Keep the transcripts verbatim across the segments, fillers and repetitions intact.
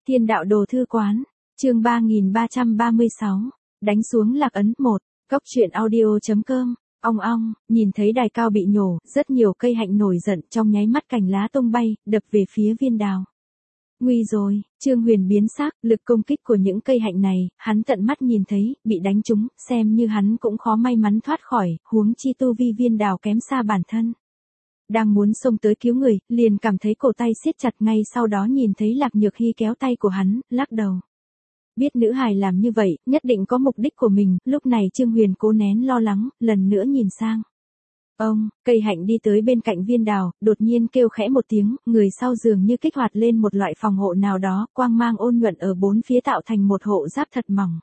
Thiên đạo đồ thư quán, chương ba nghìn ba trăm ba mươi sáu, đánh xuống lạc ấn một, góc truyện audio.com, ong ong, nhìn thấy đài cao bị nhổ, rất nhiều cây hạnh nổi giận trong nháy mắt cành lá tung bay, đập về phía viên đào. Nguy rồi, Trương Huyền biến sắc, lực công kích của những cây hạnh này, hắn tận mắt nhìn thấy, bị đánh trúng, xem như hắn cũng khó may mắn thoát khỏi, huống chi tu vi viên đào kém xa bản thân. Đang muốn xông tới cứu người, liền cảm thấy cổ tay siết chặt, ngay sau đó nhìn thấy Lạc Nhược Hy kéo tay của hắn, lắc đầu. Biết nữ hài làm như vậy, nhất định có mục đích của mình, lúc này Trương Huyền cố nén lo lắng, lần nữa nhìn sang. Ông, cây hạnh đi tới bên cạnh viên đào, đột nhiên kêu khẽ một tiếng, người sau dường như kích hoạt lên một loại phòng hộ nào đó, quang mang ôn nhuận ở bốn phía tạo thành một hộ giáp thật mỏng.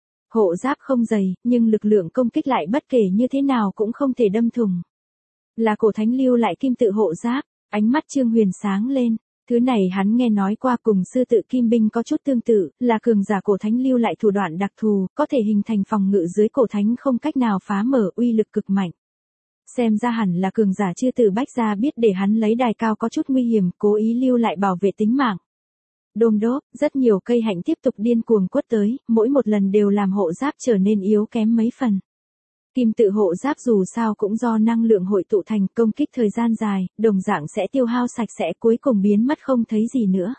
Hộ giáp không dày, nhưng lực lượng công kích lại bất kể như thế nào cũng không thể đâm thủng. Là cổ thánh lưu lại kim tự hộ giáp, ánh mắt Trương Huyền sáng lên. Thứ này hắn nghe nói qua, cùng sư tự kim binh có chút tương tự, là cường giả cổ thánh lưu lại thủ đoạn đặc thù, có thể hình thành phòng ngự dưới cổ thánh không cách nào phá mở, uy lực cực mạnh. Xem ra hẳn là cường giả chưa từ bách ra biết để hắn lấy đài cao có chút nguy hiểm, cố ý lưu lại bảo vệ tính mạng. Đôm đốp, rất nhiều cây hạnh tiếp tục điên cuồng quất tới, mỗi một lần đều làm hộ giáp trở nên yếu kém mấy phần. Kim tự hộ giáp dù sao cũng do năng lượng hội tụ thành, công kích thời gian dài, đồng dạng sẽ tiêu hao sạch sẽ, cuối cùng biến mất không thấy gì nữa.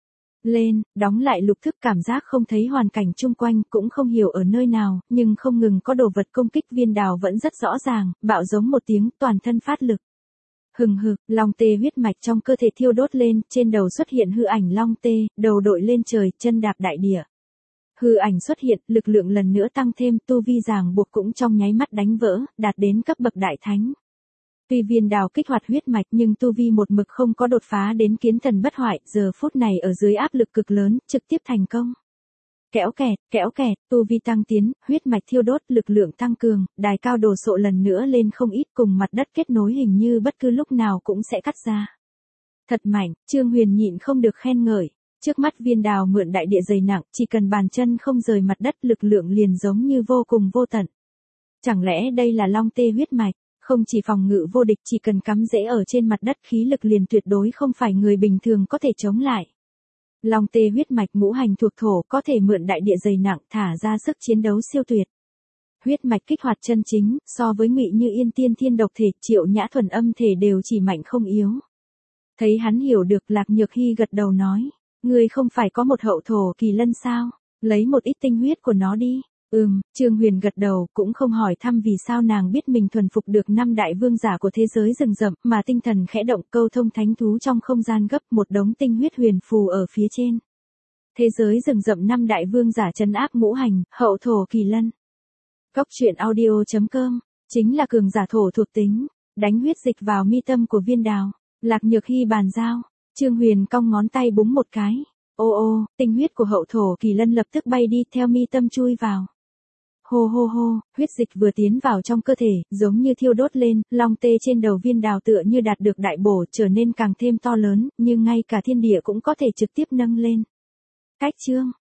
Lên, đóng lại lục thức, cảm giác không thấy hoàn cảnh chung quanh, cũng không hiểu ở nơi nào, nhưng không ngừng có đồ vật công kích, viên đào vẫn rất rõ ràng, bạo giống một tiếng, toàn thân phát lực. Hừng hực, long tê huyết mạch trong cơ thể thiêu đốt lên, trên đầu xuất hiện hư ảnh long tê, đầu đội lên trời, chân đạp đại địa. Hư ảnh xuất hiện, lực lượng lần nữa tăng thêm, tu vi ràng buộc cũng trong nháy mắt đánh vỡ, đạt đến cấp bậc đại thánh. Tuy viên đào kích hoạt huyết mạch nhưng tu vi một mực không có đột phá đến kiến thần bất hoại, giờ phút này ở dưới áp lực cực lớn, trực tiếp thành công. Kéo kẹt, kéo kẹt, tu vi tăng tiến, huyết mạch thiêu đốt, lực lượng tăng cường, đài cao đồ sộ lần nữa lên không ít, cùng mặt đất kết nối hình như bất cứ lúc nào cũng sẽ cắt ra. Thật mạnh, Trương Huyền nhịn không được khen ngợi. Trước mắt viên đào mượn đại địa dày nặng, chỉ cần bàn chân không rời mặt đất, lực lượng liền giống như vô cùng vô tận. Chẳng lẽ đây là long tê huyết mạch, không chỉ phòng ngự vô địch, chỉ cần cắm rễ ở trên mặt đất, khí lực liền tuyệt đối không phải người bình thường có thể chống lại. Long tê huyết mạch ngũ hành thuộc thổ, có thể mượn đại địa dày nặng, thả ra sức chiến đấu siêu tuyệt. Huyết mạch kích hoạt chân chính, so với Ngụy Như Yên tiên thiên độc thể, Triệu Nhã thuần âm thể đều chỉ mạnh không yếu. Thấy hắn hiểu được, Lạc Nhược Hy gật đầu nói. Ngươi không phải có một hậu thổ kỳ lân sao, lấy một ít tinh huyết của nó đi. Ừm, Trương Huyền gật đầu, cũng không hỏi thăm vì sao nàng biết mình thuần phục được năm đại vương giả của thế giới rừng rậm, mà tinh thần khẽ động, câu thông thánh thú trong không gian gấp, một đống tinh huyết huyền phù ở phía trên. Thế giới rừng rậm năm đại vương giả trấn áp ngũ hành, hậu thổ kỳ lân. Góc truyện audio.com, chính là cường giả thổ thuộc tính, đánh huyết dịch vào mi tâm của viên đào, Lạc Nhược Hy bàn giao. Trương Huyền cong ngón tay búng một cái. Ô ô, tinh huyết của hậu thổ kỳ lân lập tức bay đi, theo mi tâm chui vào. Hô hô hô, huyết dịch vừa tiến vào trong cơ thể, giống như thiêu đốt lên, long tê trên đầu viên đào tựa như đạt được đại bổ, trở nên càng thêm to lớn, nhưng ngay cả thiên địa cũng có thể trực tiếp nâng lên. Cách chương,